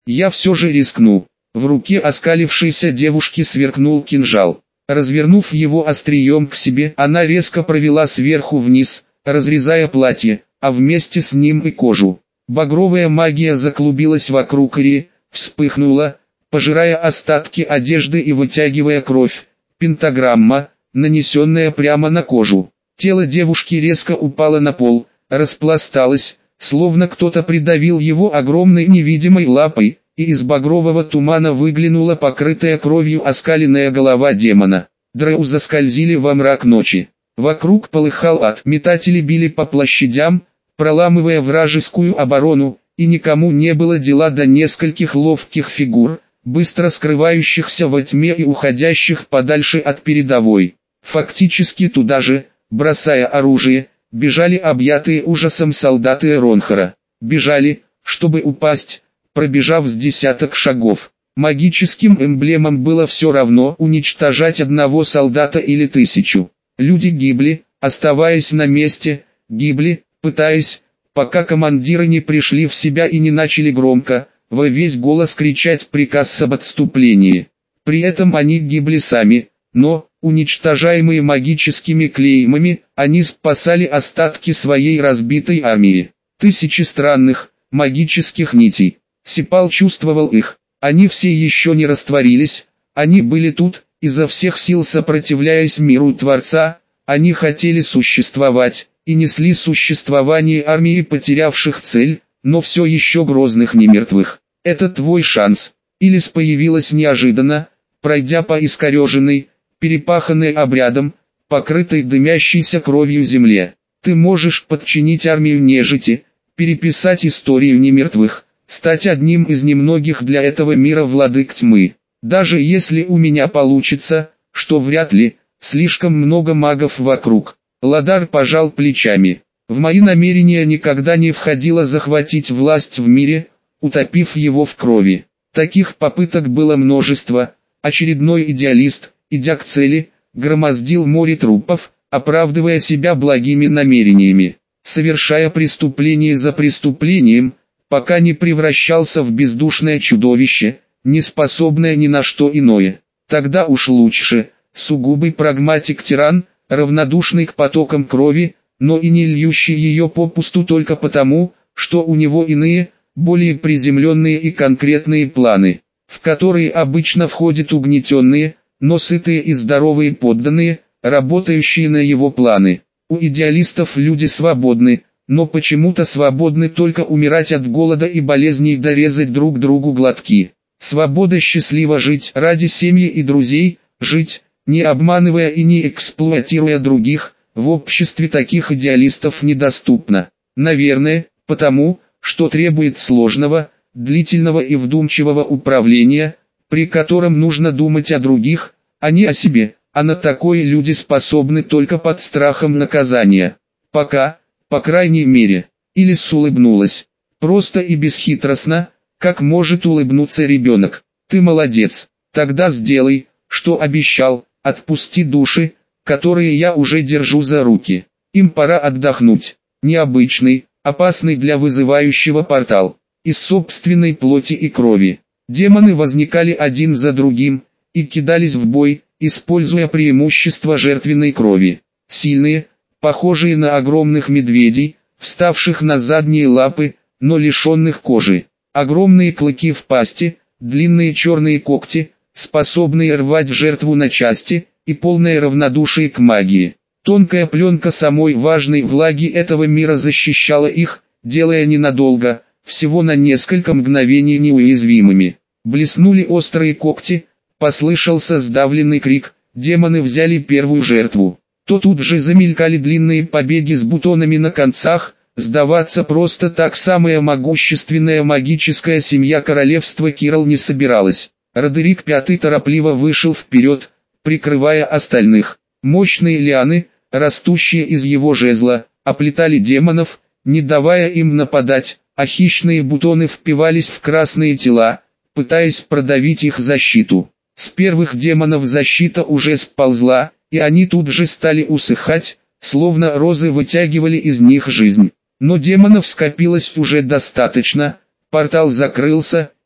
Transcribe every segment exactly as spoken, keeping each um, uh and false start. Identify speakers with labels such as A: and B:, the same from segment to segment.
A: Я все же рискну. В руке оскалившейся девушки сверкнул кинжал. Развернув его острием к себе, она резко провела сверху вниз, разрезая платье, а вместе с ним и кожу. Багровая магия заклубилась вокруг Ри, вспыхнула, пожирая остатки одежды и вытягивая кровь. Пентаграмма, нанесенная прямо на кожу. Тело девушки резко упало на пол, распласталось, словно кто-то придавил его огромной невидимой лапой, и из багрового тумана выглянула покрытая кровью оскаленная голова демона. Дроу заскользили во мрак ночи. Вокруг полыхал ад. Метатели били по площадям, проламывая вражескую оборону, и никому не было дела до нескольких ловких фигур, быстро скрывающихся во тьме и уходящих подальше от передовой. Фактически туда же, бросая оружие, бежали объятые ужасом солдаты Ронхара. Бежали, чтобы упасть, пробежав с десяток шагов. Магическим эмблемам было все равно уничтожать одного солдата или тысячу. Люди гибли, оставаясь на месте, гибли, пытаясь, пока командиры не пришли в себя и не начали громко, во весь голос кричать приказ об отступлении. При этом они гибли сами, но, уничтожаемые магическими клеймами, они спасали остатки своей разбитой армии. Тысячи странных, магических нитей. Сипал чувствовал их. Они все еще не растворились, они были тут, изо всех сил сопротивляясь миру Творца, они хотели существовать, и несли существование армии потерявших цель, но все еще грозных немертвых. Это твой шанс. Илис появилась неожиданно, пройдя по искореженной, перепаханной обрядом, покрытой дымящейся кровью земле. Ты можешь подчинить армию нежити, переписать историю немертвых, стать одним из немногих для этого мира владык тьмы. Даже если у меня получится, что вряд ли, слишком много магов вокруг. Ладар пожал плечами. В мои намерения никогда не входило захватить власть в мире, утопив его в крови. Таких попыток было множество. Очередной идеалист, идя к цели, громоздил море трупов, оправдывая себя благими намерениями, совершая преступление за преступлением, пока не превращался в бездушное чудовище, не способное ни на что иное. Тогда уж лучше, сугубый прагматик-тиран, равнодушный к потокам крови, но и не льющий ее попусту только потому, что у него иные, более приземленные и конкретные планы, в которые обычно входят угнетенные, но сытые и здоровые подданные, работающие на его планы. У идеалистов люди свободны, но почему-то свободны только умирать от голода и болезней да резать друг другу глотки. Свобода счастливо жить ради семьи и друзей, жить, не обманывая и не эксплуатируя других, в обществе таких идеалистов недоступна. Наверное, потому, что требует сложного, длительного и вдумчивого управления, при котором нужно думать о других, а не о себе, а на такое люди способны только под страхом наказания. Пока, по крайней мере. Илис улыбнулась. Просто и бесхитростно, как может улыбнуться ребенок. Ты молодец. Тогда сделай, что обещал, отпусти души, которые я уже держу за руки. Им пора отдохнуть. Необычный, опасный для вызывающего портал. Из собственной плоти и крови. Демоны возникали один за другим, и кидались в бой, используя преимущество жертвенной крови. Сильные, похожие на огромных медведей, вставших на задние лапы, но лишенных кожи. Огромные клыки в пасти, длинные черные когти, способные рвать жертву на части, и полное равнодушие к магии. Тонкая пленка самой важной влаги этого мира защищала их, делая ненадолго, всего на несколько мгновений неуязвимыми. Блеснули острые когти, послышался сдавленный крик, демоны взяли первую жертву. То тут же замелькали длинные побеги с бутонами на концах, сдаваться просто так самая могущественная магическая семья королевства Кирал не собиралась. Родерик Пятый торопливо вышел вперед, прикрывая остальных. Мощные лианы, растущие из его жезла, оплетали демонов, не давая им нападать, а хищные бутоны впивались в красные тела, пытаясь продавить их защиту. С первых демонов защита уже сползла, и они тут же стали усыхать, словно розы вытягивали из них жизнь. Но демонов скопилось уже достаточно, портал закрылся,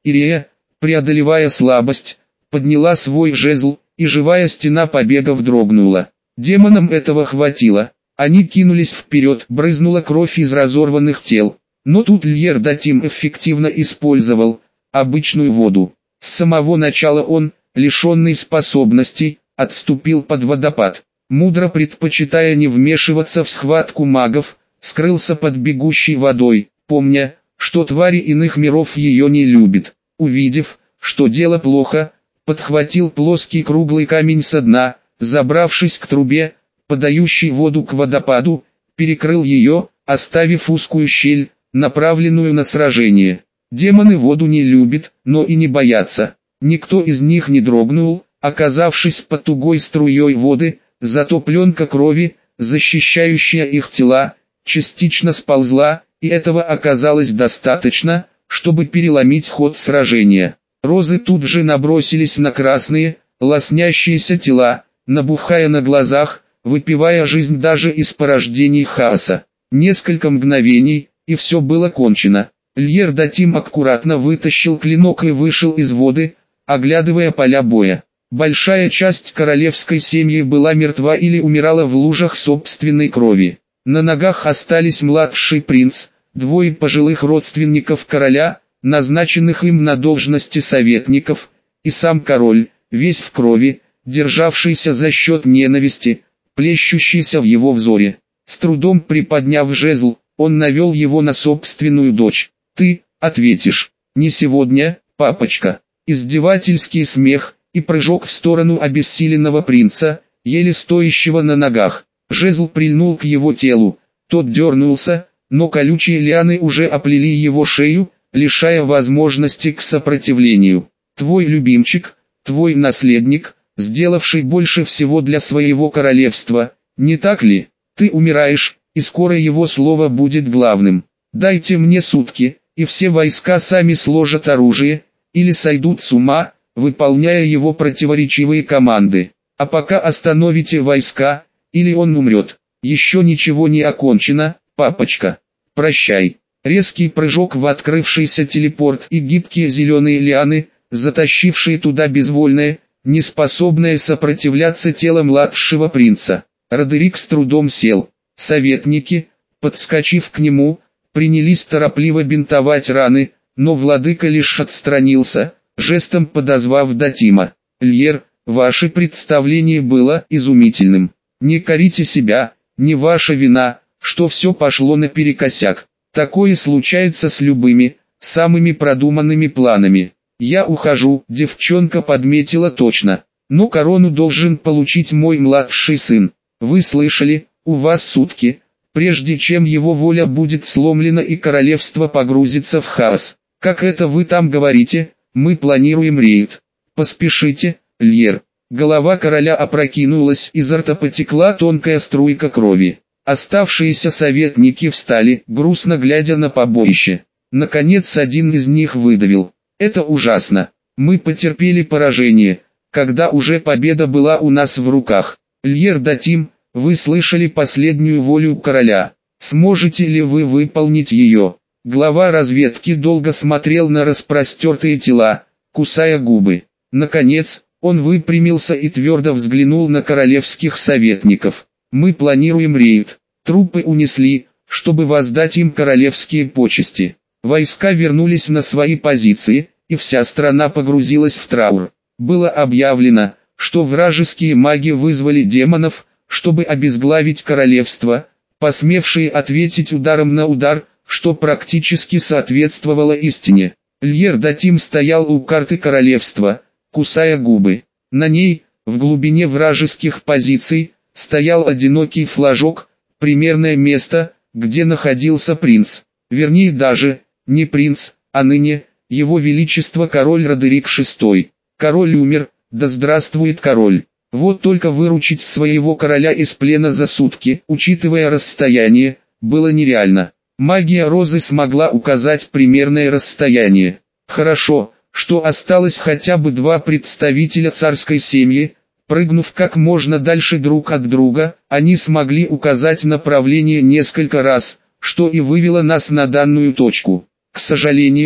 A: Ирея, преодолевая слабость, подняла свой жезл, и живая стена побегов дрогнула. Демонам этого хватило. Они кинулись вперед, брызнула кровь из разорванных тел. Но тут Льер-Датим эффективно использовал обычную воду. С самого начала он, лишенный способностей, отступил под водопад. Мудро предпочитая не вмешиваться в схватку магов, скрылся под бегущей водой, помня, что твари иных миров ее не любят. Увидев, что дело плохо, подхватил плоский круглый камень со дна, забравшись к трубе, подающей воду к водопаду, перекрыл ее, оставив узкую щель, направленную на сражение. Демоны воду не любят, но и не боятся. Никто из них не дрогнул, оказавшись под тугой струей воды, зато пленка крови, защищающая их тела, частично сползла, и этого оказалось достаточно, чтобы переломить ход сражения. Розы тут же набросились на красные, лоснящиеся тела, набухая на глазах, выпивая жизнь даже из порождений хаоса. Несколько мгновений, и все было кончено. Льер-Датим аккуратно вытащил клинок и вышел из воды, оглядывая поля боя. Большая часть королевской семьи была мертва или умирала в лужах собственной крови. На ногах остались младший принц, двое пожилых родственников короля, назначенных им на должности советников, и сам король, весь в крови, державшийся за счет ненависти, плещущейся в его взоре. С трудом приподняв жезл, он навел его на собственную дочь. «Ты ответишь, не сегодня, папочка». Издевательский смех и прыжок в сторону обессиленного принца, еле стоящего на ногах. Жезл прильнул к его телу, тот дернулся, но колючие лианы уже оплели его шею, лишая возможности к сопротивлению. «Твой любимчик, твой наследник, сделавший больше всего для своего королевства, не так ли? Ты умираешь, и скоро его слово будет главным. Дайте мне сутки, и все войска сами сложат оружие, или сойдут с ума, выполняя его противоречивые команды. А пока остановите войска, или он умрет. Еще ничего не окончено, папочка. Прощай». Резкий прыжок в открывшийся телепорт и гибкие зеленые лианы, затащившие туда безвольное, неспособное сопротивляться тело младшего принца. Родерик с трудом сел. Советники, подскочив к нему, принялись торопливо бинтовать раны, но владыка лишь отстранился, жестом подозвав Датима. «Льер, ваше представление было изумительным. Не корите себя, не ваша вина, что все пошло наперекосяк. Такое случается с любыми, самыми продуманными планами. Я ухожу», девчонка подметила точно. «Но корону должен получить мой младший сын. Вы слышали, у вас сутки, прежде чем его воля будет сломлена и королевство погрузится в хаос. Как это вы там говорите, мы планируем рейд. Поспешите, Льер». Голова короля опрокинулась, изо рта потекла тонкая струйка крови. Оставшиеся советники встали, грустно глядя на побоище. Наконец один из них выдавил: «Это ужасно. Мы потерпели поражение, когда уже победа была у нас в руках. Льер-Датим, вы слышали последнюю волю короля. Сможете ли вы выполнить ее?» Глава разведки долго смотрел на распростертые тела, кусая губы. Наконец, он выпрямился и твердо взглянул на королевских советников. «Мы планируем рейд. Трупы унесли, чтобы воздать им королевские почести». Войска вернулись на свои позиции, и вся страна погрузилась в траур. Было объявлено, что вражеские маги вызвали демонов, чтобы обезглавить королевство, посмевшие ответить ударом на удар, что практически соответствовало истине. Льер-Датим стоял у карты королевства, кусая губы. На ней, в глубине вражеских позиций, стоял одинокий флажок, примерное место, где находился принц. Вернее даже, не принц, а ныне, его величество король Родерик шестой. Король умер, да здравствует король. Вот только выручить своего короля из плена за сутки, учитывая расстояние, было нереально. Магия Розы смогла указать примерное расстояние. Хорошо, что осталось хотя бы два представителя царской семьи. Прыгнув как можно дальше друг от друга, они смогли указать направление несколько раз, что и вывело нас на данную точку. К сожалению,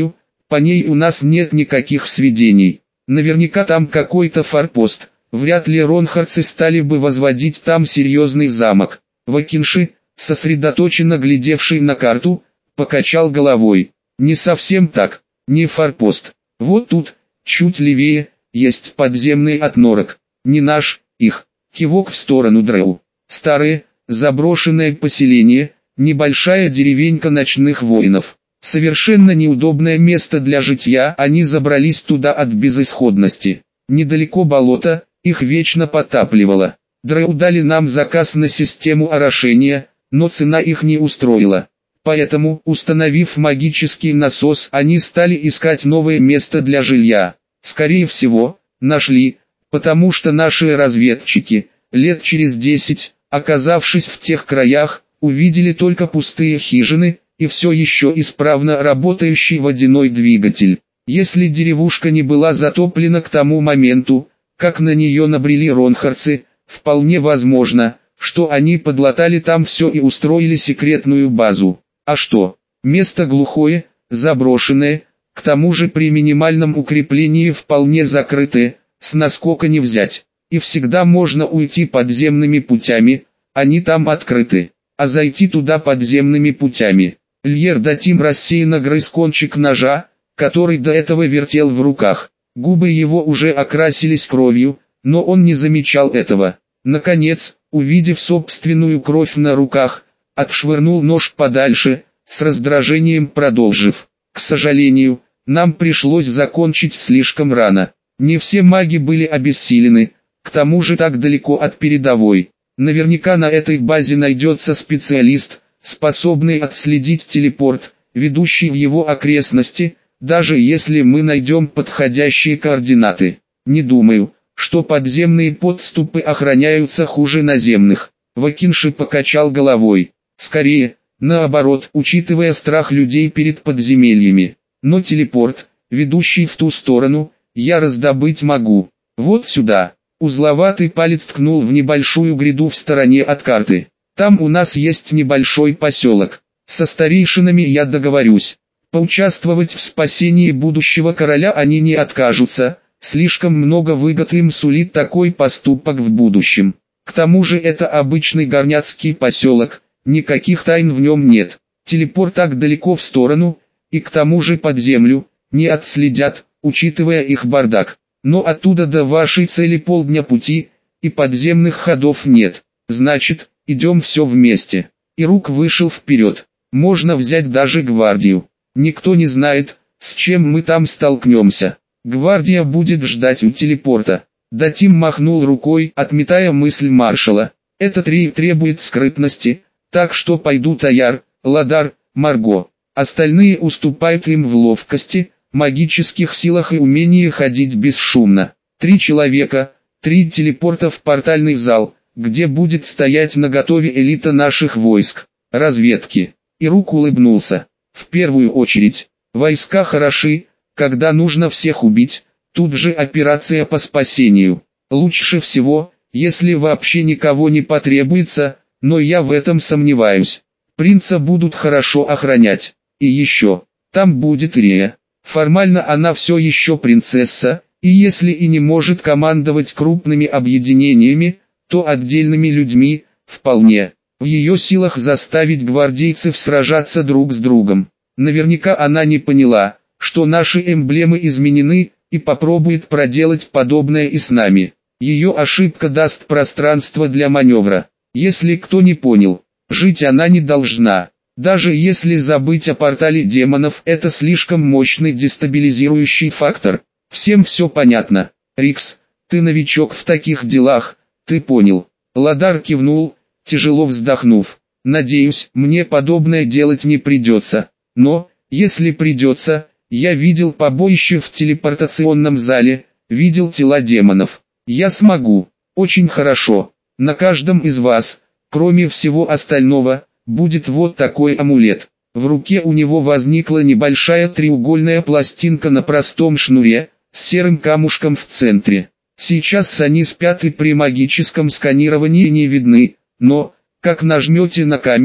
A: По ней у нас нет никаких сведений. Наверняка там какой-то форпост. Вряд ли ронхарцы стали бы возводить там серьезный замок. Вакинши, сосредоточенно глядевший на карту, покачал головой. Не совсем так, не форпост. Вот тут, чуть левее, есть подземный отнорок. Не наш, их. Кивок в сторону Дрэу. Старое, заброшенное поселение, небольшая деревенька ночных воинов. Совершенно неудобное место для житья, они забрались туда от безысходности. Недалеко болото, их вечно потапливало. Дрэу дали нам заказ на систему орошения, но цена их не устроила. Поэтому, установив магический насос, они стали искать новое место для жилья. Скорее всего, нашли, потому что наши разведчики, лет через десять, оказавшись в тех краях, увидели только пустые хижины и все еще исправно работающий водяной двигатель. Если деревушка не была затоплена к тому моменту, как на нее набрели ронхарцы, вполне возможно, что они подлатали там все и устроили секретную базу. А что? Место глухое, заброшенное, к тому же при минимальном укреплении вполне закрытое, с наскока не взять. И всегда можно уйти подземными путями, они там открыты. А зайти туда подземными путями. Льер Датим рассеянно грыз кончик ножа, который до этого вертел в руках. Губы его уже окрасились кровью, но он не замечал этого. Наконец, увидев собственную кровь на руках, отшвырнул нож подальше, с раздражением продолжив. К сожалению, нам пришлось закончить слишком рано. Не все маги были обессилены, к тому же так далеко от передовой. Наверняка на этой базе найдется специалист, способный отследить телепорт, ведущий в его окрестности, даже если мы найдем подходящие координаты. Не думаю, что подземные подступы охраняются хуже наземных. Вакинши покачал головой. Скорее, наоборот, учитывая страх людей перед подземельями. Но телепорт, ведущий в ту сторону, я раздобыть могу. Вот сюда. Узловатый палец ткнул в небольшую гряду в стороне от карты. Там у нас есть небольшой поселок. Со старейшинами я договорюсь. Поучаствовать в спасении будущего короля они не откажутся. Слишком много выгод им сулит такой поступок в будущем. К тому же это обычный горняцкий поселок, никаких тайн в нем нет. Телепорт так далеко в сторону, и к тому же под землю, не отследят, учитывая их бардак. Но оттуда до вашей цели полдня пути, и подземных ходов нет. Значит, идем все вместе. Ирук вышел вперед. Можно взять даже гвардию. Никто не знает, с чем мы там столкнемся. Гвардия будет ждать у телепорта. Датим махнул рукой, отметая мысль маршала. Этот рейд требует скрытности, так что пойдут Аяр, Ладар, Марго. Остальные уступают им в ловкости, магических силах и умении ходить бесшумно. Три человека, три телепорта в портальный зал, где будет стоять наготове элита наших войск. Разведки. Ирук улыбнулся. В первую очередь, войска хороши, когда нужно всех убить, тут же операция по спасению. Лучше всего, если вообще никого не потребуется, но я в этом сомневаюсь. Принца будут хорошо охранять. И еще, там будет Рея. Формально она все еще принцесса, и если и не может командовать крупными объединениями, то отдельными людьми, вполне. В ее силах заставить гвардейцев сражаться друг с другом. Наверняка она не поняла, что наши эмблемы изменены, и попробует проделать подобное и с нами. Ее ошибка даст пространство для маневра. Если кто не понял, жить она не должна. Даже если забыть о портале демонов, это слишком мощный дестабилизирующий фактор. Всем все понятно. Рикс, ты новичок в таких делах, ты понял. Ладар кивнул, тяжело вздохнув. Надеюсь, мне подобное делать не придется. Но, если придется, я видел побоище в телепортационном зале, видел тела демонов. Я смогу. Очень хорошо. На каждом из вас, кроме всего остального, будет вот такой амулет. В руке у него возникла небольшая треугольная пластинка на простом шнуре, с серым камушком в центре. Сейчас они спят и при магическом сканировании не видны, но, как нажмете на камень,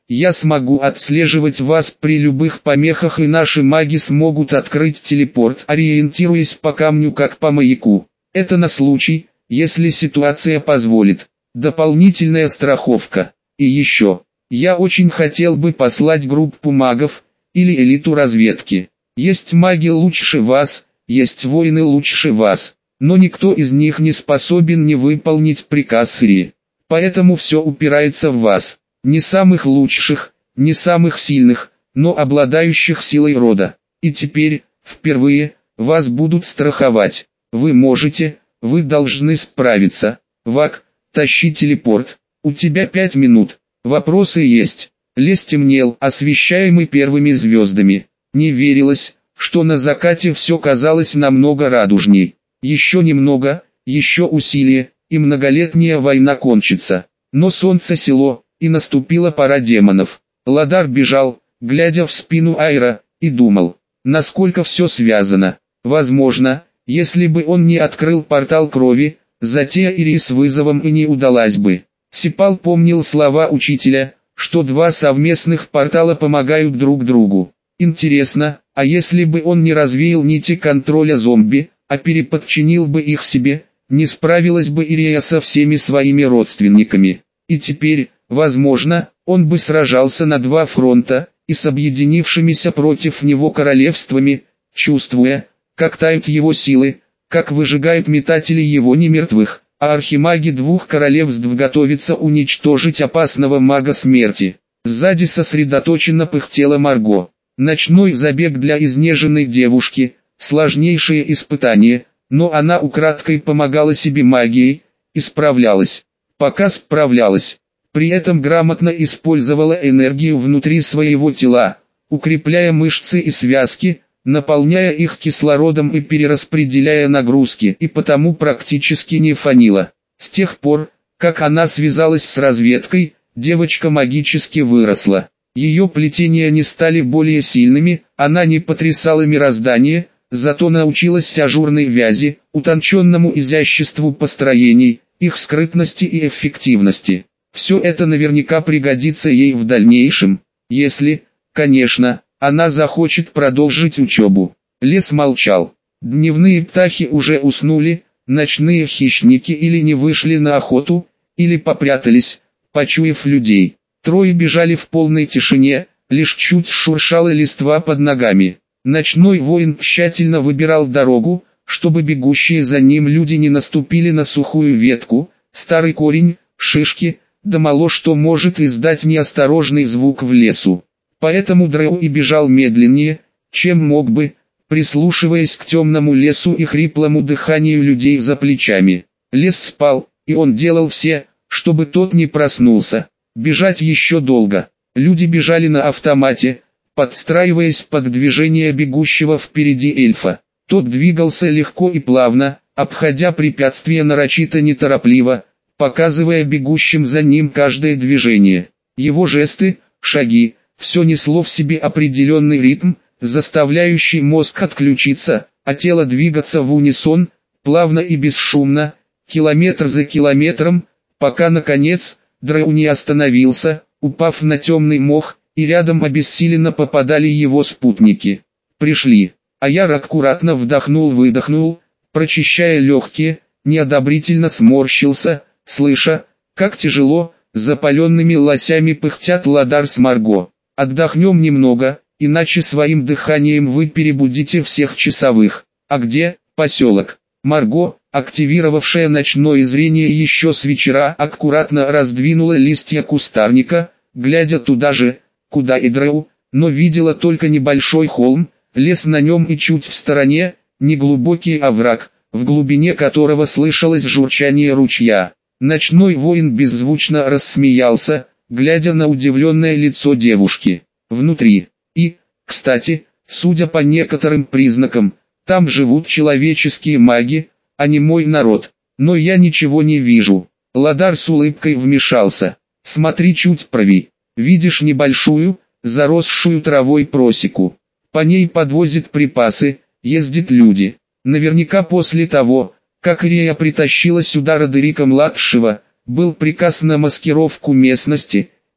A: Я смогу отслеживать вас при любых помехах, и наши маги смогут открыть телепорт, ориентируясь по камню как по маяку. Это на случай, если ситуация позволит. Дополнительная страховка. И еще, я очень хотел бы послать группу магов, или элиту разведки. Есть маги лучше вас, есть воины лучше вас, но никто из них не способен не выполнить приказ Сирии. Поэтому все упирается в вас. Не самых лучших, не самых сильных, но обладающих силой рода. И теперь, впервые, вас будут страховать. Вы можете, вы должны справиться. Вак, тащи телепорт. У тебя пять минут. Вопросы есть. Лес темнел, освещаемый первыми звездами. Не верилось, что на закате все казалось намного радужней. Еще немного, еще усилие, и многолетняя война кончится. Но солнце село, и наступила пора демонов. Ладар бежал, глядя в спину Айра, и думал, насколько все связано. Возможно, если бы он не открыл портал крови, затея Ирии с вызовом и не удалась бы. Сипал помнил слова учителя, что два совместных портала помогают друг другу. Интересно, а если бы он не развеял нити контроля зомби, а переподчинил бы их себе, не справилась бы Ирия со всеми своими родственниками. И теперь, возможно, он бы сражался на два фронта, и с объединившимися против него королевствами, чувствуя, как тают его силы, как выжигают метатели его немертвых, а архимаги двух королевств готовятся уничтожить опасного мага смерти. Сзади сосредоточенно пыхтела Марго. Ночной забег для изнеженной девушки, сложнейшее испытание, но она украдкой помогала себе магией, и справлялась. Пока справлялась. При этом грамотно использовала энергию внутри своего тела, укрепляя мышцы и связки, наполняя их кислородом и перераспределяя нагрузки, и потому практически не фанила. С тех пор, как она связалась с разведкой, девочка магически выросла. Ее плетения не стали более сильными, она не потрясала мироздание, зато научилась ажурной вязи, утонченному изяществу построений, их скрытности и эффективности. Все это наверняка пригодится ей в дальнейшем, если, конечно, она захочет продолжить учебу. Лес молчал. Дневные птахи уже уснули, ночные хищники или не вышли на охоту, или попрятались, почуяв людей. Трое бежали в полной тишине, лишь чуть шуршала листва под ногами. Ночной воин тщательно выбирал дорогу, чтобы бегущие за ним люди не наступили на сухую ветку, старый корень, шишки, да мало что может издать неосторожный звук в лесу. Поэтому Дрэу и бежал медленнее, чем мог бы, прислушиваясь к темному лесу и хриплому дыханию людей за плечами. Лес спал, и он делал все, чтобы тот не проснулся. Бежать еще долго. Люди бежали на автомате, подстраиваясь под движение бегущего впереди эльфа. Тот двигался легко и плавно, обходя препятствия нарочито неторопливо, показывая бегущим за ним каждое движение. Его жесты, шаги, все несло в себе определенный ритм, заставляющий мозг отключиться, а тело двигаться в унисон, плавно и бесшумно, километр за километром, пока наконец, Дрэу не остановился, упав на темный мох, и рядом обессиленно попадали его спутники. Пришли. Аяр аккуратно вдохнул-выдохнул, прочищая легкие, неодобрительно сморщился, слыша, как тяжело, запаленными лосями пыхтят Ладар с Марго. Отдохнем немного, иначе своим дыханием вы перебудите всех часовых. А где поселок? Марго, активировавшая ночное зрение еще с вечера, аккуратно раздвинула листья кустарника, глядя туда же, куда и Дрэу, но видела только небольшой холм, лес на нем и чуть в стороне, неглубокий овраг, в глубине которого слышалось журчание ручья. Ночной воин беззвучно рассмеялся, глядя на удивленное лицо девушки. Внутри. И, кстати, судя по некоторым признакам, там живут человеческие маги, а не мой народ. Но я ничего не вижу. Ладар с улыбкой вмешался. Смотри чуть правей. Видишь небольшую, заросшую травой просеку. По ней подвозят припасы, ездят люди. Наверняка после того, как Рия притащила сюда Родерика-младшего, был приказ на маскировку местности,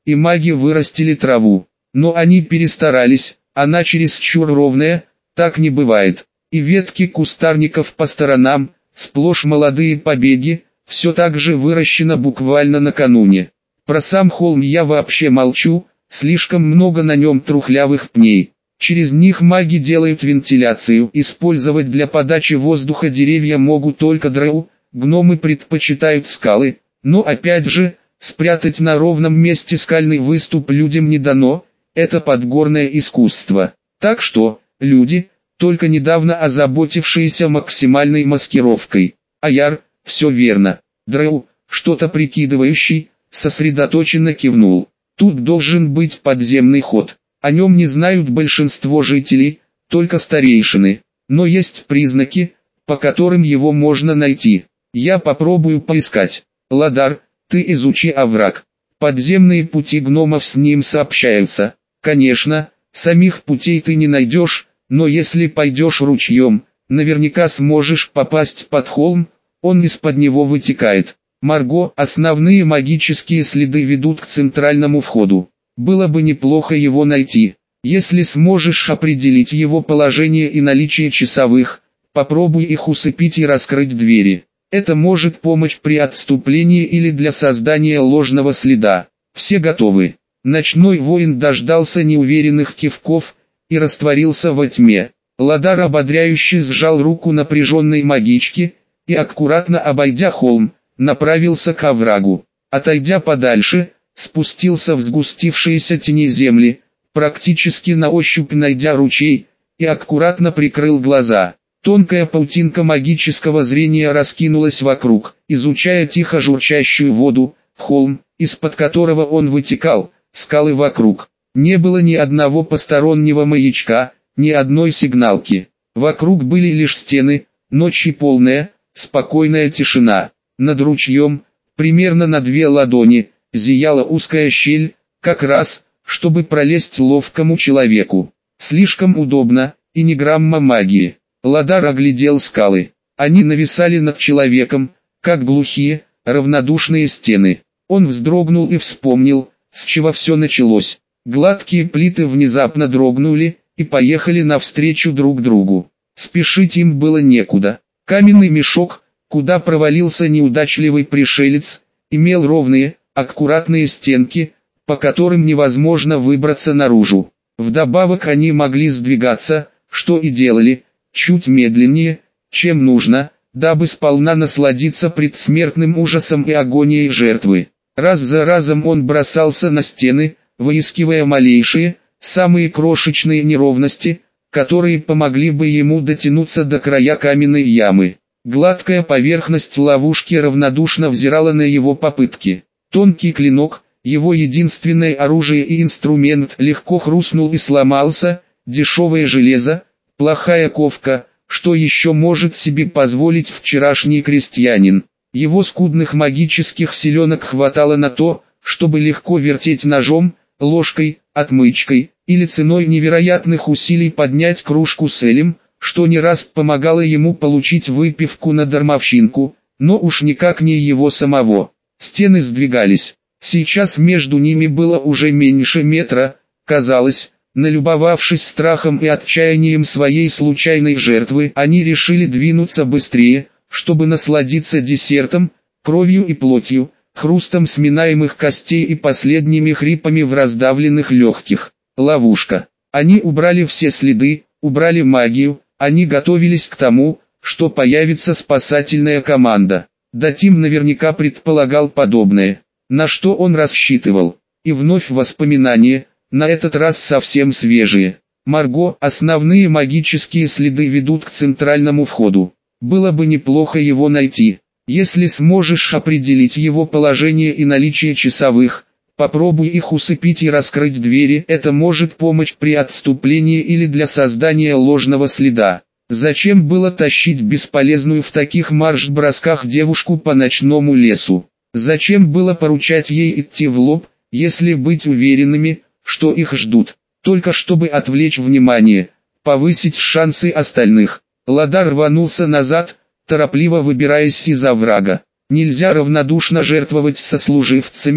A: и маги вырастили траву. Но они перестарались, она чересчур ровная, так не бывает. И ветки кустарников по сторонам, сплошь молодые побеги, все так же выращено буквально накануне. Про сам холм я вообще молчу, слишком много на нем трухлявых пней. Через них маги делают вентиляцию. Использовать для подачи воздуха деревья могут только дроу, гномы предпочитают скалы. Но опять же, спрятать на ровном месте скальный выступ людям не дано, это подгорное искусство. Так что, люди, только недавно озаботившиеся максимальной маскировкой. Аяр, все верно. Дроу, что-то прикидывающий, сосредоточенно кивнул. Тут должен быть подземный ход. О нем не знают большинство жителей, только старейшины. Но есть признаки, по которым его можно найти. Я попробую поискать. Ладар, ты изучи овраг. Подземные пути гномов с ним сообщаются. Конечно, самих путей ты не найдешь, но если пойдешь ручьем, наверняка сможешь попасть под холм, он из-под него вытекает. Марго, основные магические следы ведут к центральному входу. Было бы неплохо его найти. Если сможешь определить его положение и наличие часовых, попробуй их усыпить и раскрыть двери. Это может помочь при отступлении или для создания ложного следа. Все готовы. Ночной воин дождался неуверенных кивков и растворился во тьме. Ладар ободряюще сжал руку напряженной магички и, аккуратно обойдя холм, направился к оврагу. Отойдя подальше, спустился в сгустившиеся тени земли, практически на ощупь найдя ручей, и аккуратно прикрыл глаза. Тонкая паутинка магического зрения раскинулась вокруг, изучая тихо журчащую воду, холм, из-под которого он вытекал, скалы вокруг. Не было ни одного постороннего маячка, ни одной сигналки. Вокруг были лишь стены, ночь и полная, спокойная тишина. Над ручьем, примерно на две ладони, зияла узкая щель, как раз, чтобы пролезть ловкому человеку. Слишком удобно, и ни грамма магии. Ладар оглядел скалы. Они нависали над человеком, как глухие, равнодушные стены. Он вздрогнул и вспомнил, с чего все началось. Гладкие плиты внезапно дрогнули и поехали навстречу друг другу. Спешить им было некуда. Каменный мешок, куда провалился неудачливый пришелец, имел ровные, аккуратные стенки, по которым невозможно выбраться наружу. Вдобавок они могли сдвигаться, что и делали, чуть медленнее, чем нужно, дабы сполна насладиться предсмертным ужасом и агонией жертвы. Раз за разом он бросался на стены, выискивая малейшие, самые крошечные неровности, которые помогли бы ему дотянуться до края каменной ямы. Гладкая поверхность ловушки равнодушно взирала на его попытки. Тонкий клинок, его единственное оружие и инструмент, легко хрустнул и сломался. Дешевое железо, плохая ковка, что еще может себе позволить вчерашний крестьянин. Его скудных магических силенок хватало на то, чтобы легко вертеть ножом, ложкой, отмычкой, или ценой невероятных усилий поднять кружку с элем, что не раз помогало ему получить выпивку на дармовщинку, но уж никак не его самого. Стены сдвигались. Сейчас между ними было уже меньше метра, казалось. Налюбовавшись страхом и отчаянием своей случайной жертвы, они решили двинуться быстрее, чтобы насладиться десертом, кровью и плотью, хрустом сминаемых костей и последними хрипами в раздавленных легких. Ловушка. Они убрали все следы, убрали магию, они готовились к тому, что появится спасательная команда. Датим наверняка предполагал подобное. На что он рассчитывал? И вновь воспоминания, на этот раз совсем свежие. Марго, основные магические следы ведут к центральному входу. Было бы неплохо его найти. Если сможешь определить его положение и наличие часовых, попробуй их усыпить и раскрыть двери. Это может помочь при отступлении или для создания ложного следа. Зачем было тащить бесполезную в таких марш-бросках девушку по ночному лесу? Зачем было поручать ей идти в лоб, если быть уверенными, что их ждут, только чтобы отвлечь внимание, повысить шансы остальных? Ладар рванулся назад, торопливо выбираясь из оврага. Нельзя равнодушно жертвовать сослуживцами,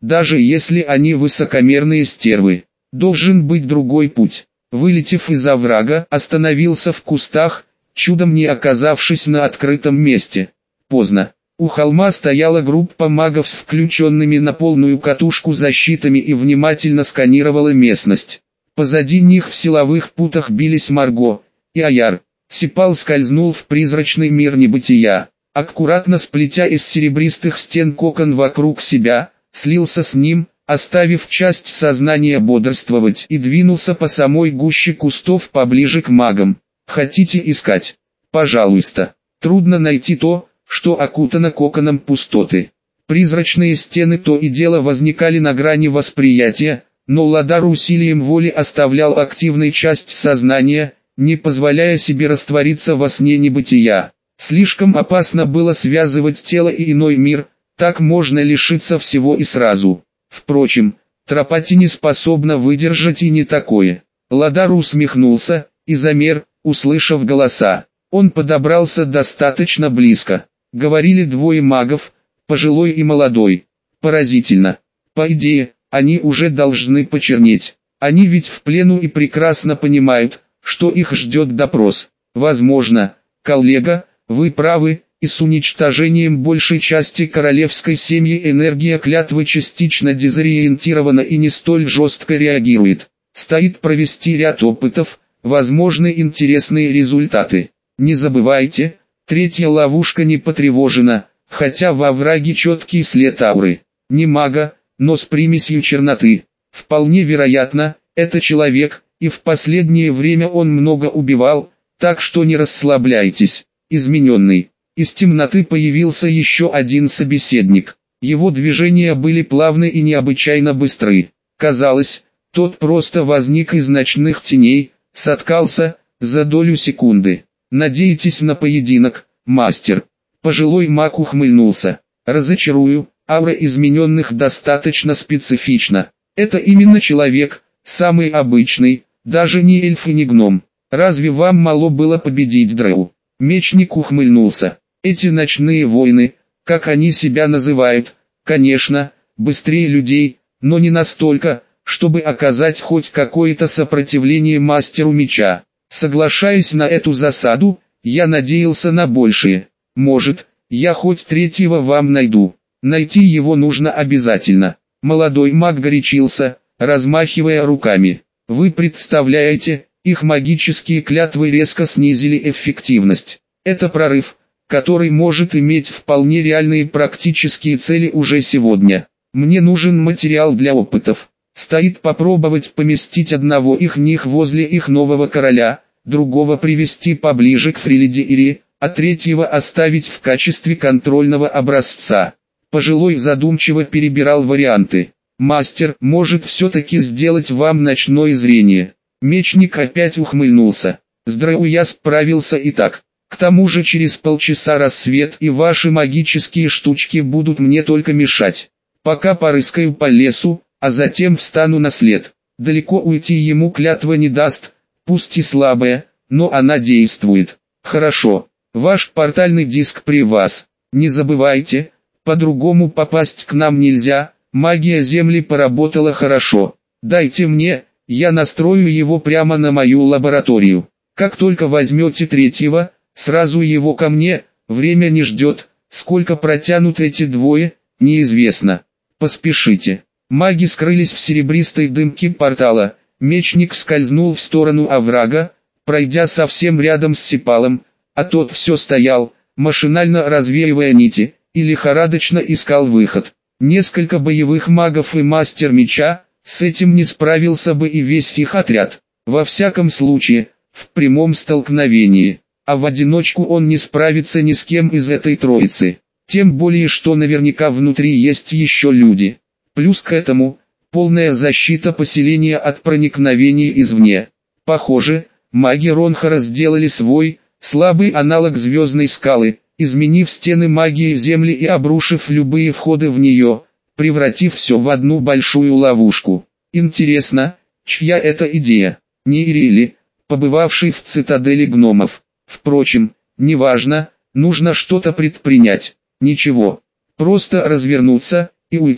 A: даже если они высокомерные стервы. Должен быть другой путь. Вылетев из оврага, остановился в кустах, чудом не оказавшись на открытом месте. Поздно. У холма стояла группа магов с включенными на полную катушку защитами и внимательно сканировала местность. Позади них в силовых путах бились Марго и Аяр. Сипал скользнул в призрачный мир небытия, аккуратно сплетя из серебристых стен кокон вокруг себя, слился с ним, оставив часть сознания бодрствовать, и двинулся по самой гуще кустов поближе к магам. Хотите искать? Пожалуйста. Трудно найти то, что окутано коконом пустоты. Призрачные стены то и дело возникали на грани восприятия, но Ладар усилием воли оставлял активной часть сознания, не позволяя себе раствориться во сне небытия. Слишком опасно было связывать тело и иной мир, так можно лишиться всего и сразу. Впрочем, Тропати не способна выдержать и не такое. Ладар усмехнулся и замер, услышав голоса. Он подобрался достаточно близко. Говорили двое магов, пожилой и молодой. Поразительно. По идее, они уже должны почернеть. Они ведь в плену и прекрасно понимают, что их ждет допрос. Возможно, коллега, вы правы, и с уничтожением большей части королевской семьи энергия клятвы частично дезориентирована и не столь жестко реагирует. Стоит провести ряд опытов, возможны интересные результаты. Не забывайте, третья ловушка не потревожена, хотя во враге четкий след ауры. Не мага, но с примесью черноты. Вполне вероятно, это человек, и в последнее время он много убивал, так что не расслабляйтесь. Измененный. Из темноты появился еще один собеседник. Его движения были плавны и необычайно быстры. Казалось, тот просто возник из ночных теней, соткался за долю секунды. «Надеетесь на поединок, мастер?» Пожилой маг ухмыльнулся. «Разочарую, аура измененных достаточно специфична. Это именно человек, самый обычный, даже не эльф и не гном. Разве вам мало было победить Дрэу?» Мечник ухмыльнулся. «Эти ночные воины, как они себя называют, конечно, быстрее людей, но не настолько, чтобы оказать хоть какое-то сопротивление мастеру меча. Соглашаясь на эту засаду, я надеялся на большее. Может, я хоть третьего вам найду. Найти его нужно обязательно». Молодой маг горячился, размахивая руками. «Вы представляете, их магические клятвы резко снизили эффективность. Это прорыв, который может иметь вполне реальные практические цели уже сегодня. Мне нужен материал для опытов. Стоит попробовать поместить одного их них возле их нового короля, другого привести поближе к Фрилиде, а третьего оставить в качестве контрольного образца». Пожилой задумчиво перебирал варианты. «Мастер может все-таки сделать вам ночное зрение». Мечник опять ухмыльнулся. «С Дрэу я справился и так. К тому же через полчаса рассвет, и ваши магические штучки будут мне только мешать. Пока порыскаю по лесу, а затем встану на след. Далеко уйти ему клятва не даст, пусть и слабая, но она действует. Хорошо, ваш портальный диск при вас. Не забывайте, по-другому попасть к нам нельзя, магия Земли поработала хорошо. Дайте мне, я настрою его прямо на мою лабораторию. Как только возьмете третьего, сразу его ко мне, время не ждет, сколько протянут эти двое, неизвестно. Поспешите». Маги скрылись в серебристой дымке портала, мечник скользнул в сторону оврага, пройдя совсем рядом с Сипалом, а тот все стоял, машинально развеивая нити, и лихорадочно искал выход. Несколько боевых магов и мастер меча, с этим не справился бы и весь их отряд. Во всяком случае, в прямом столкновении. А в одиночку он не справится ни с кем из этой троицы. Тем более, что наверняка внутри есть еще люди. Плюс к этому, полная защита поселения от проникновения извне. Похоже, маги Ронхара сделали свой, слабый аналог звездной скалы, изменив стены магии Земли и обрушив любые входы в нее, превратив все в одну большую ловушку. Интересно, чья это идея? Не Ирили, побывавший в цитадели гномов. Впрочем, неважно, нужно что-то предпринять. Ничего, просто развернуться и уйти.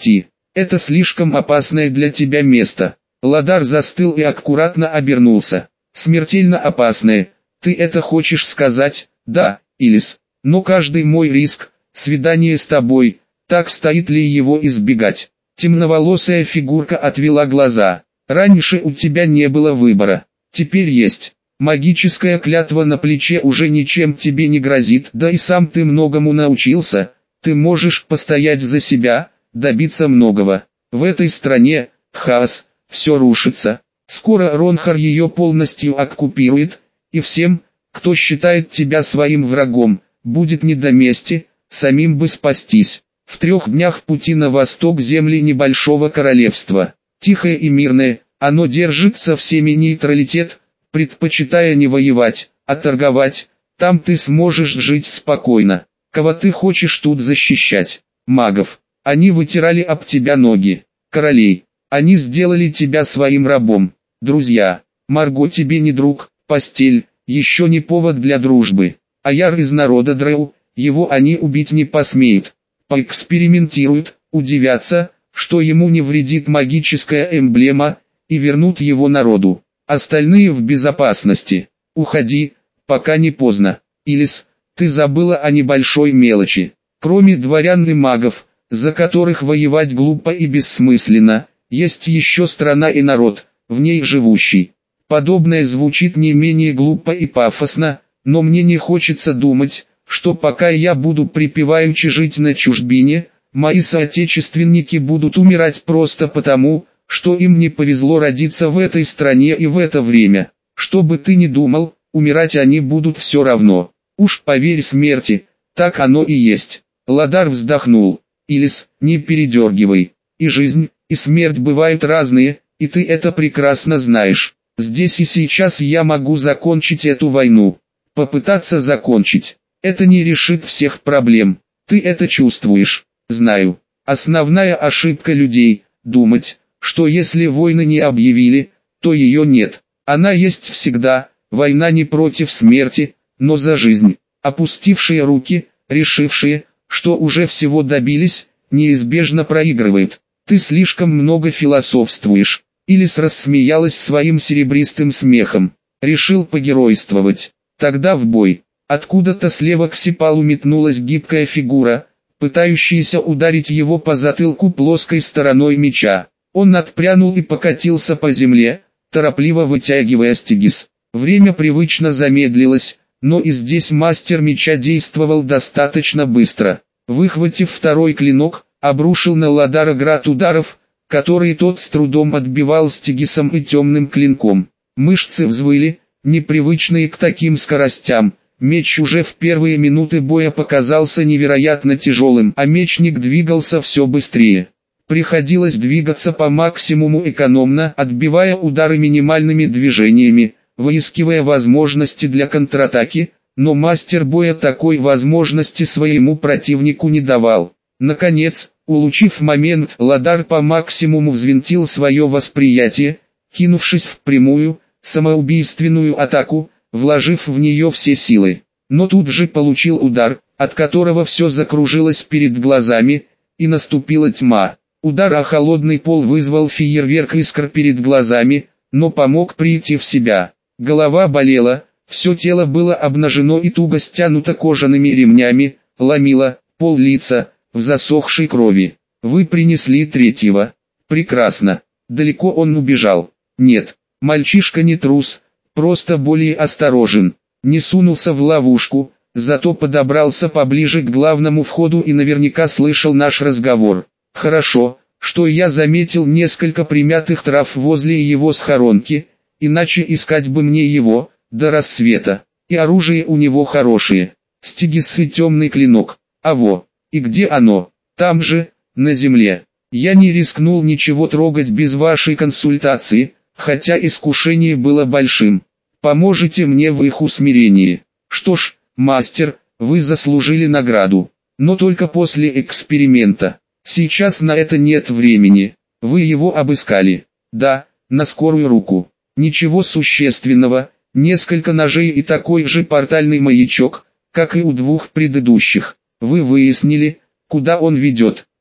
A: Это слишком опасное для тебя место. Ладар застыл и аккуратно обернулся. Смертельно опасное, ты это хочешь сказать? Да, Илис. Но каждый мой риск, свидание с тобой, так стоит ли его избегать? Темноволосая фигурка отвела глаза. Раньше у тебя не было выбора, теперь есть. Магическая клятва на плече уже ничем тебе не грозит, да и сам ты многому научился. Ты можешь постоять за себя, добиться многого. В этой стране, Хаас, все рушится. Скоро Ронхар ее полностью оккупирует, и всем, кто считает тебя своим врагом, будет не до мести, самим бы спастись. В трех днях пути на восток земли небольшого королевства. Тихое и мирное, оно держится всеми нейтралитет, предпочитая не воевать, а торговать. Там ты сможешь жить спокойно. Кого ты хочешь тут защищать? Магов. Они вытирали об тебя ноги. Королей. Они сделали тебя своим рабом. Друзья. Марго тебе не друг, постель, еще не повод для дружбы. Аяр из народа Дрэу, его они убить не посмеют. Поэкспериментируют, удивятся, что ему не вредит магическая эмблема, и вернут его народу. Остальные в безопасности. Уходи, пока не поздно. Илис, ты забыла о небольшой мелочи. Кроме дворян и магов, за которых воевать глупо и бессмысленно, есть еще страна и народ, в ней живущий. Подобное звучит не менее глупо и пафосно, но мне не хочется думать, что пока я буду припеваючи жить на чужбине, мои соотечественники будут умирать просто потому, что им не повезло родиться в этой стране и в это время. Что бы ты ни думал, умирать они будут все равно. Уж поверь смерти, так оно и есть. Ладар вздохнул. Илис, не передергивай. И жизнь, и смерть бывают разные, и ты это прекрасно знаешь. Здесь и сейчас я могу закончить эту войну. Попытаться закончить. Это не решит всех проблем. Ты это чувствуешь. Знаю. Основная ошибка людей – думать, что если войны не объявили, то ее нет. Она есть всегда, война не против смерти, но за жизнь. Опустившие руки, решившие, что уже всего добились, неизбежно проигрывают. Ты слишком много философствуешь. Илис рассмеялась своим серебристым смехом. Решил погеройствовать. Тогда в бой. Откуда-то слева к Сипалу метнулась гибкая фигура, пытающаяся ударить его по затылку плоской стороной меча. Он отпрянул и покатился по земле, торопливо вытягивая стигис. Время привычно замедлилось, но и здесь мастер меча действовал достаточно быстро. Выхватив второй клинок, обрушил на Ладара град ударов, которые тот с трудом отбивал стигисом и темным клинком. Мышцы взвыли, непривычные к таким скоростям. Меч уже в первые минуты боя показался невероятно тяжелым, а мечник двигался все быстрее. Приходилось двигаться по максимуму экономно, отбивая удары минимальными движениями, выискивая возможности для контратаки, но мастер боя такой возможности своему противнику не давал. Наконец, улучив момент, Ладар по максимуму взвинтил свое восприятие, кинувшись в прямую, самоубийственную атаку, вложив в нее все силы. Но тут же получил удар, от которого все закружилось перед глазами, и наступила тьма. Удар о холодный пол вызвал фейерверк искр перед глазами, но помог прийти в себя. Голова болела, все тело было обнажено и туго стянуто кожаными ремнями, ломило, пол лица, в засохшей крови. Вы принесли третьего. Прекрасно. Далеко он убежал? Нет, мальчишка не трус, просто более осторожен. Не сунулся в ловушку, зато подобрался поближе к главному входу и наверняка слышал наш разговор. Хорошо, что я заметил несколько примятых трав возле его схоронки, иначе искать бы мне его, до рассвета. И оружие у него хорошее. Стигис и темный клинок. А во, и где оно? Там же, на земле. Я не рискнул ничего трогать без вашей консультации, хотя искушение было большим. Поможете мне в их усмирении. Что ж, мастер, вы заслужили награду. Но только после эксперимента. Сейчас на это нет времени. Вы его обыскали? Да, на скорую руку. Ничего существенного, несколько ножей и такой же портальный маячок, как и у двух предыдущих. Вы выяснили, куда он ведет?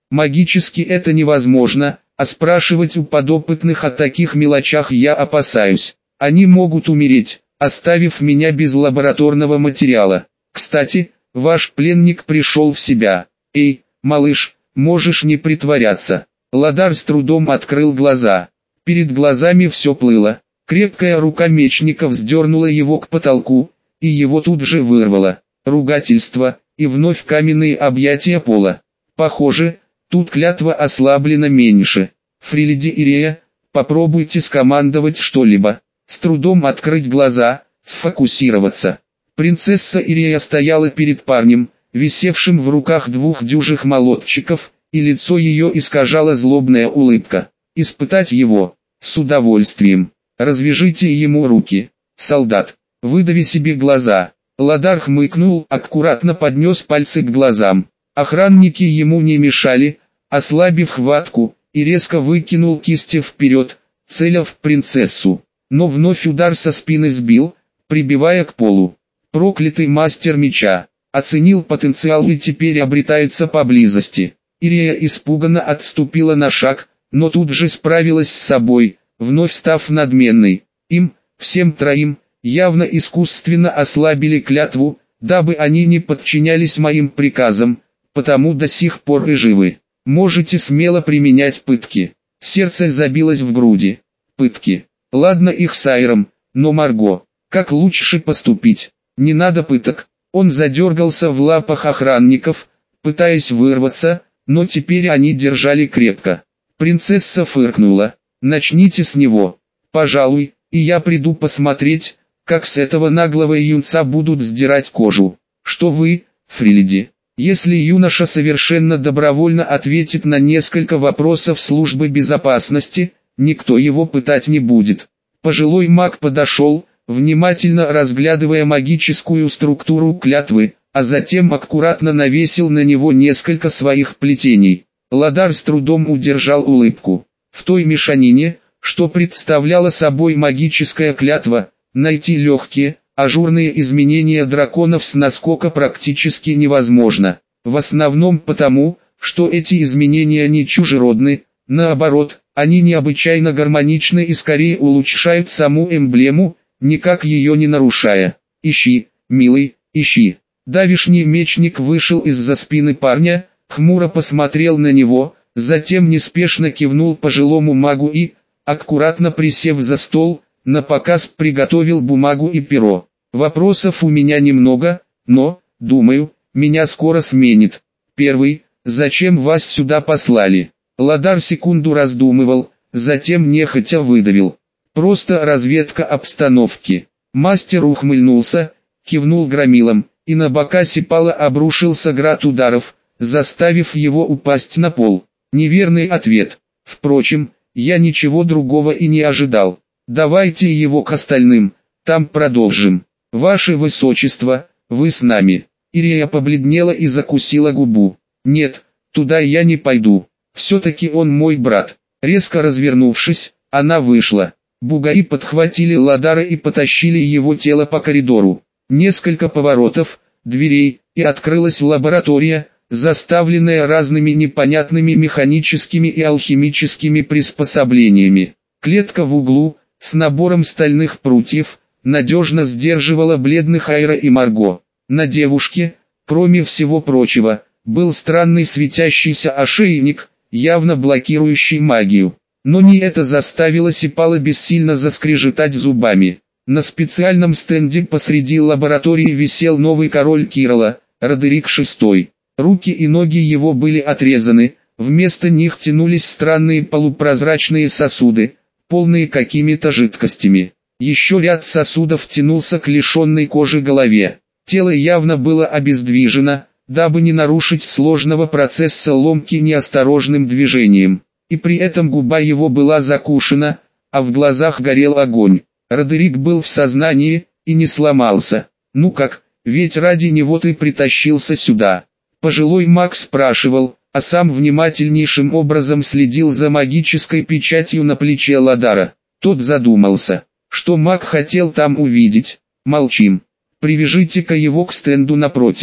A: Магически это невозможно, а спрашивать у подопытных о таких мелочах я опасаюсь. Они могут умереть, оставив меня без лабораторного материала. Кстати, ваш пленник пришел в себя. Эй, малыш, можешь не притворяться. Ладар с трудом открыл глаза. Перед глазами все плыло. Крепкая рука мечника вздернула его к потолку, и его тут же вырвало. Ругательство, и вновь каменные объятия пола. Похоже, тут клятва ослаблена меньше. Фрилиди и Рея, попробуйте скомандовать что-либо. С трудом открыть глаза, сфокусироваться. Принцесса Ирея стояла перед парнем, висевшим в руках двух дюжих молотчиков, и лицо ее искажала злобная улыбка. Испытать его, с удовольствием. Развяжите ему руки. Солдат, выдави себе глаза. Ладар хмыкнул, аккуратно поднес пальцы к глазам. Охранники ему не мешали, ослабив хватку, и резко выкинул кисти вперед, целя в принцессу. Но вновь удар со спины сбил, прибивая к полу. Проклятый мастер меча. Оценил потенциал и теперь обретается поблизости. Ирея испуганно отступила на шаг, но тут же справилась с собой, вновь став надменной. Им, всем троим, явно искусственно ослабили клятву, дабы они не подчинялись моим приказам, потому до сих пор и живы. Можете смело применять пытки. Сердце забилось в груди. Пытки. Ладно их с Айром, но Марго, как лучше поступить? Не надо пыток. Он задергался в лапах охранников, пытаясь вырваться, но теперь они держали крепко. Принцесса фыркнула. Начните с него. Пожалуй, и я приду посмотреть, как с этого наглого юнца будут сдирать кожу. Что вы, Фрилиди? Если юноша совершенно добровольно ответит на несколько вопросов службы безопасности, никто его пытать не будет. Пожилой маг подошел, внимательно разглядывая магическую структуру клятвы, а затем аккуратно навесил на него несколько своих плетений. Ладар с трудом удержал улыбку. В той мешанине, что представляла собой магическая клятва, найти легкие, ажурные изменения драконов с наскока практически невозможно. В основном потому, что эти изменения не чужеродны, наоборот, они необычайно гармоничны и скорее улучшают саму эмблему, никак ее не нарушая. «Ищи, милый, ищи». Давишний мечник вышел из-за спины парня, хмуро посмотрел на него, затем неспешно кивнул пожилому магу и, аккуратно присев за стол, напоказ приготовил бумагу и перо. Вопросов у меня немного, но, думаю, меня скоро сменит. Первый, зачем вас сюда послали? Ладар секунду раздумывал, затем нехотя выдавил. Просто разведка обстановки. Мастер ухмыльнулся, кивнул громилом, и на бока Сипала обрушился град ударов, заставив его упасть на пол. Неверный ответ. Впрочем, я ничего другого и не ожидал. Давайте его к остальным, там продолжим. Ваше Высочество, вы с нами. Ирея побледнела и закусила губу. Нет, туда я не пойду. Все-таки он мой брат. Резко развернувшись, она вышла. Бугаи подхватили Ладара и потащили его тело по коридору. Несколько поворотов, дверей, и открылась лаборатория, заставленная разными непонятными механическими и алхимическими приспособлениями. Клетка в углу, с набором стальных прутьев, надежно сдерживала бледных Айра и Марго. На девушке, кроме всего прочего, был странный светящийся ошейник, явно блокирующий магию. Но не это заставило Сипала бессильно заскрежетать зубами. На специальном стенде посреди лаборатории висел новый король Кирилла, Родерик шестой. Руки и ноги его были отрезаны, вместо них тянулись странные полупрозрачные сосуды, полные какими-то жидкостями. Еще ряд сосудов тянулся к лишенной кожи голове. Тело явно было обездвижено, дабы не нарушить сложного процесса ломки неосторожным движением. И при этом губа его была закушена, а в глазах горел огонь. Родерик был в сознании и не сломался. «Ну как, ведь ради него ты притащился сюда?» Пожилой маг спрашивал, а сам внимательнейшим образом следил за магической печатью на плече Ладара. Тот задумался, что маг хотел там увидеть. «Молчим. Привяжите-ка его к стенду напротив».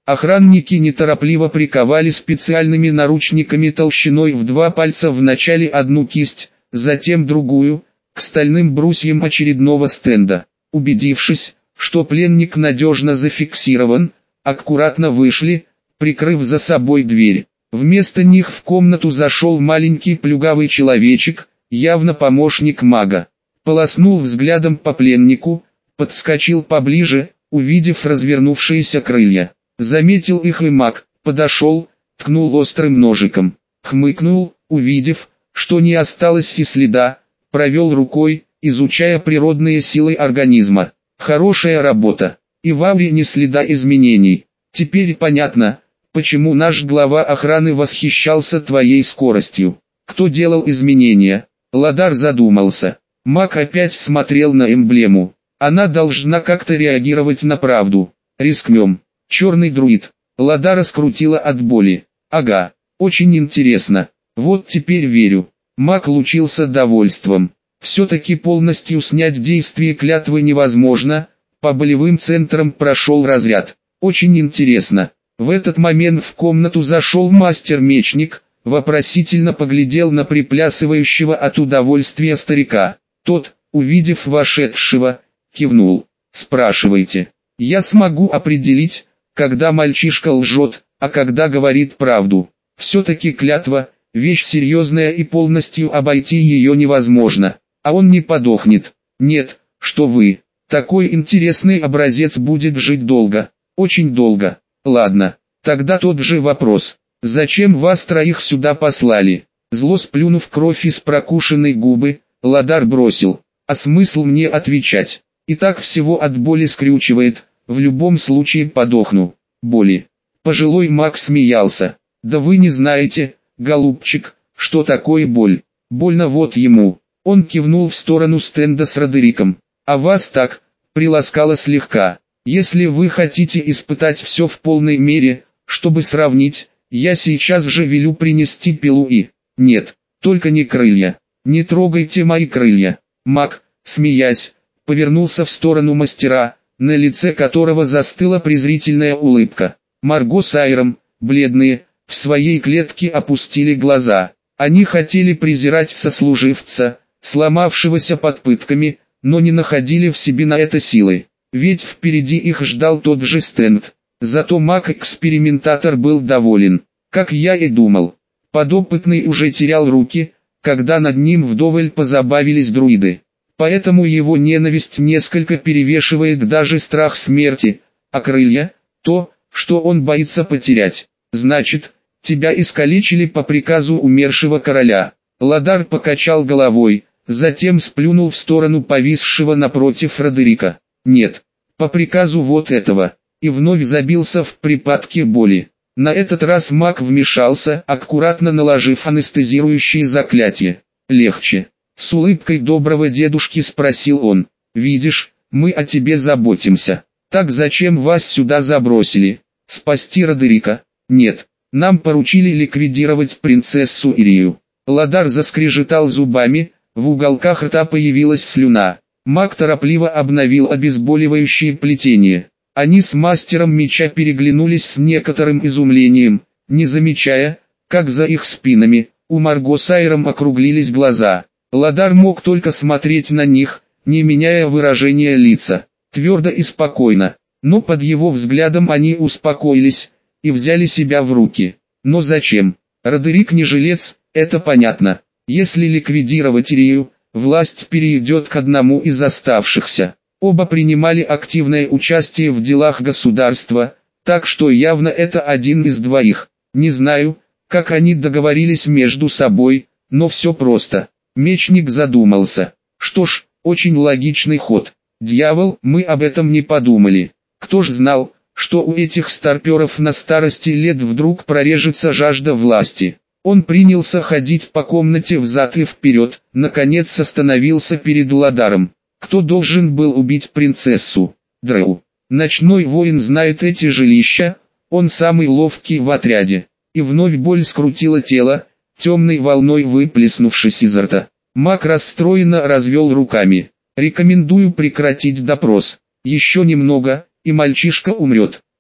A: Охранники неторопливо приковали специальными наручниками толщиной в два пальца вначале одну кисть, затем другую, к стальным брусьям очередного стенда. Убедившись, что пленник надежно зафиксирован, аккуратно вышли, прикрыв за собой дверь. Вместо них в комнату зашел маленький плюгавый человечек, явно помощник мага. Полоснул взглядом по пленнику, подскочил поближе, увидев развернувшиеся крылья. Заметил их и маг, подошел, ткнул острым ножиком. Хмыкнул, увидев, что не осталось и следа, провел рукой, изучая природные силы организма. Хорошая работа. И в ауре ни следа изменений. Теперь понятно, почему наш глава охраны восхищался твоей скоростью. Кто делал изменения? Ладар задумался. Маг опять смотрел на эмблему. Она должна как-то реагировать на правду. Рискнем. Черный друид. Ладара скрутила от боли. Ага, очень интересно. Вот теперь верю. Маг лучился довольством. Все-таки полностью снять действие клятвы невозможно. По болевым центрам прошел разряд. Очень интересно. В этот момент в комнату зашел мастер-мечник, вопросительно поглядел на приплясывающего от удовольствия старика. Тот, увидев вошедшего, кивнул. Спрашивайте. Я смогу определить, когда мальчишка лжет, а когда говорит правду. Все-таки клятва – вещь серьезная и полностью обойти ее невозможно. А он не подохнет. Нет, что вы. Такой интересный образец будет жить долго. Очень долго. Ладно, тогда тот же вопрос. Зачем вас троих сюда послали? Зло сплюнув кровь из прокушенной губы, Ладар бросил. А смысл мне отвечать? И так всего от боли скрючивает, в любом случае подохну. Боли. Пожилой маг смеялся. Да вы не знаете, голубчик, что такое боль. Больно вот ему. Он кивнул в сторону стенда с Родериком. А вас так, приласкало слегка. Если вы хотите испытать все в полной мере, чтобы сравнить, я сейчас же велю принести пилу и... Нет, только не крылья. Не трогайте мои крылья. Маг, смеясь, повернулся в сторону мастера, на лице которого застыла презрительная улыбка. Марго с Айром, бледные, в своей клетке опустили глаза. Они хотели презирать сослуживца, сломавшегося под пытками, но не находили в себе на это силы. Ведь впереди их ждал тот же стенд. Зато маг-экспериментатор был доволен. Как я и думал. Подопытный уже терял руки, когда над ним вдоволь позабавились друиды. Поэтому его ненависть несколько перевешивает даже страх смерти, а крылья – то, что он боится потерять. Значит, тебя искалечили по приказу умершего короля. Ладар покачал головой, затем сплюнул в сторону повисшего напротив Родерика. Нет, по приказу вот этого. И вновь забился в припадке боли. На этот раз маг вмешался, аккуратно наложив анестезирующее заклятие. Легче. С улыбкой доброго дедушки спросил он. Видишь, мы о тебе заботимся. Так зачем вас сюда забросили? Спасти Родерика? Нет. Нам поручили ликвидировать принцессу Ирию. Ладар заскрежетал зубами, в уголках рта появилась слюна. Маг торопливо обновил обезболивающее плетение. Они с мастером меча переглянулись с некоторым изумлением, не замечая, как за их спинами, у Марго с Айром округлились глаза. Ладар мог только смотреть на них, не меняя выражения лица, твердо и спокойно. Но под его взглядом они успокоились и взяли себя в руки. Но зачем? Родерик не жилец, это понятно. Если ликвидировать Ирию, власть перейдет к одному из оставшихся. Оба принимали активное участие в делах государства, так что явно это один из двоих. Не знаю, как они договорились между собой, но все просто. Мечник задумался. Что ж, очень логичный ход. Дьявол, мы об этом не подумали. Кто ж знал, что у этих старперов на старости лет вдруг прорежется жажда власти. Он принялся ходить по комнате взад и вперед, наконец остановился перед Ладаром. Кто должен был убить принцессу? Дрэу. Ночной воин знает эти жилища, он самый ловкий в отряде. И вновь боль скрутила тело, темной волной выплеснувшись изо рта. Маг расстроенно развел руками. Рекомендую прекратить допрос. Еще немного, и мальчишка умрет.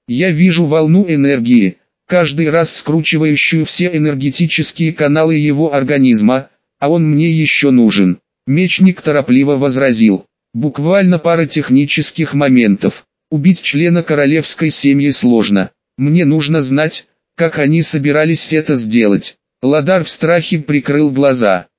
A: Я вижу волну энергии, каждый раз скручивающую все энергетические каналы его организма, а он мне еще нужен. Мечник торопливо возразил. Буквально пара технических моментов. Убить члена королевской семьи сложно. Мне нужно знать, как они собирались это сделать. Ладар в страхе прикрыл глаза.